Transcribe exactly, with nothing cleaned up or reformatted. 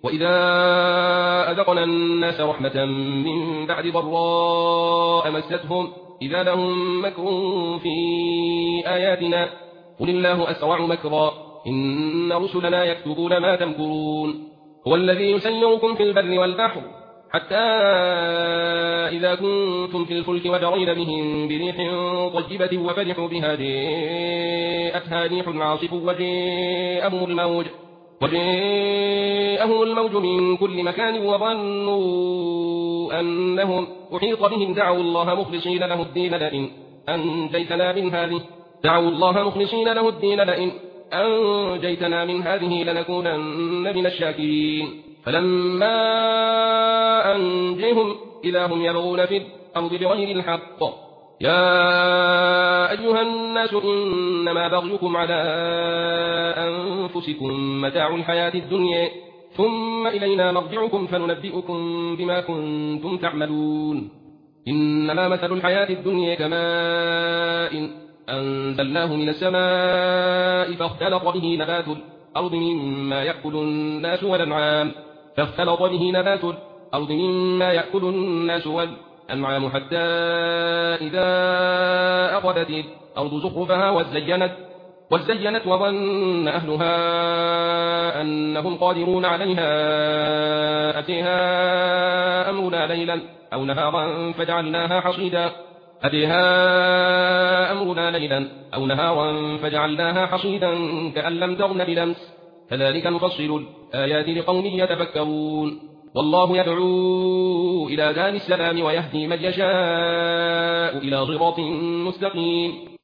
وإذا أذقنا الناس رحمة من بعد ضراء مستهم إذا لهم مكر في آياتنا قل الله أسرع مكرا إن رسلنا يكتبون ما تمكرون هو الذي يسيركم في البر والبحر حتى إذا كنتم في الفلك وجرين بهم بريح طيبة وفرحوا بها جاءتها ريح عاصف وجاءهم الموج وجاءهم الموج من كل مكان وظنوا أنهم أحيط بهم دعوا الله مخلصين له الدين لئن أنجيتنا من هذه دعوا الله مخلصين له الدين لئن أنجيتنا من هذه لنكونن من الشاكرين فلما أنجيهم إذا هم يبغون في الأرض بغير الحق يا أيها الناس إنما بغيكم على أنفسكم متاع الحياة الدنيا ثم إلينا مرجعكم فننبئكم بما كنتم تعملون إنما مثل الحياة الدنيا كماء أنزلناه من السماء فاختلط به نبات الأرض مما يأكل الناس والأنعام فاختلط به نبات الأرض مما يأكل الناس والأنعام حتى إذا أخذت الأرض زخرفها وزينت وزينت وظن أهلها أنهم قادرون عليها أتيها أمرنا ليلا أو نهارا فجعلناها حصيدا أتيها أمرنا ليلا أو نهارا فجعلناها حصيدا كأن لم تغن بلمس كذلك نفصل الآيات لقوم يتفكرون والله يدعو إلى دار السلام ويهدي من يشاء إلى صراط مستقيم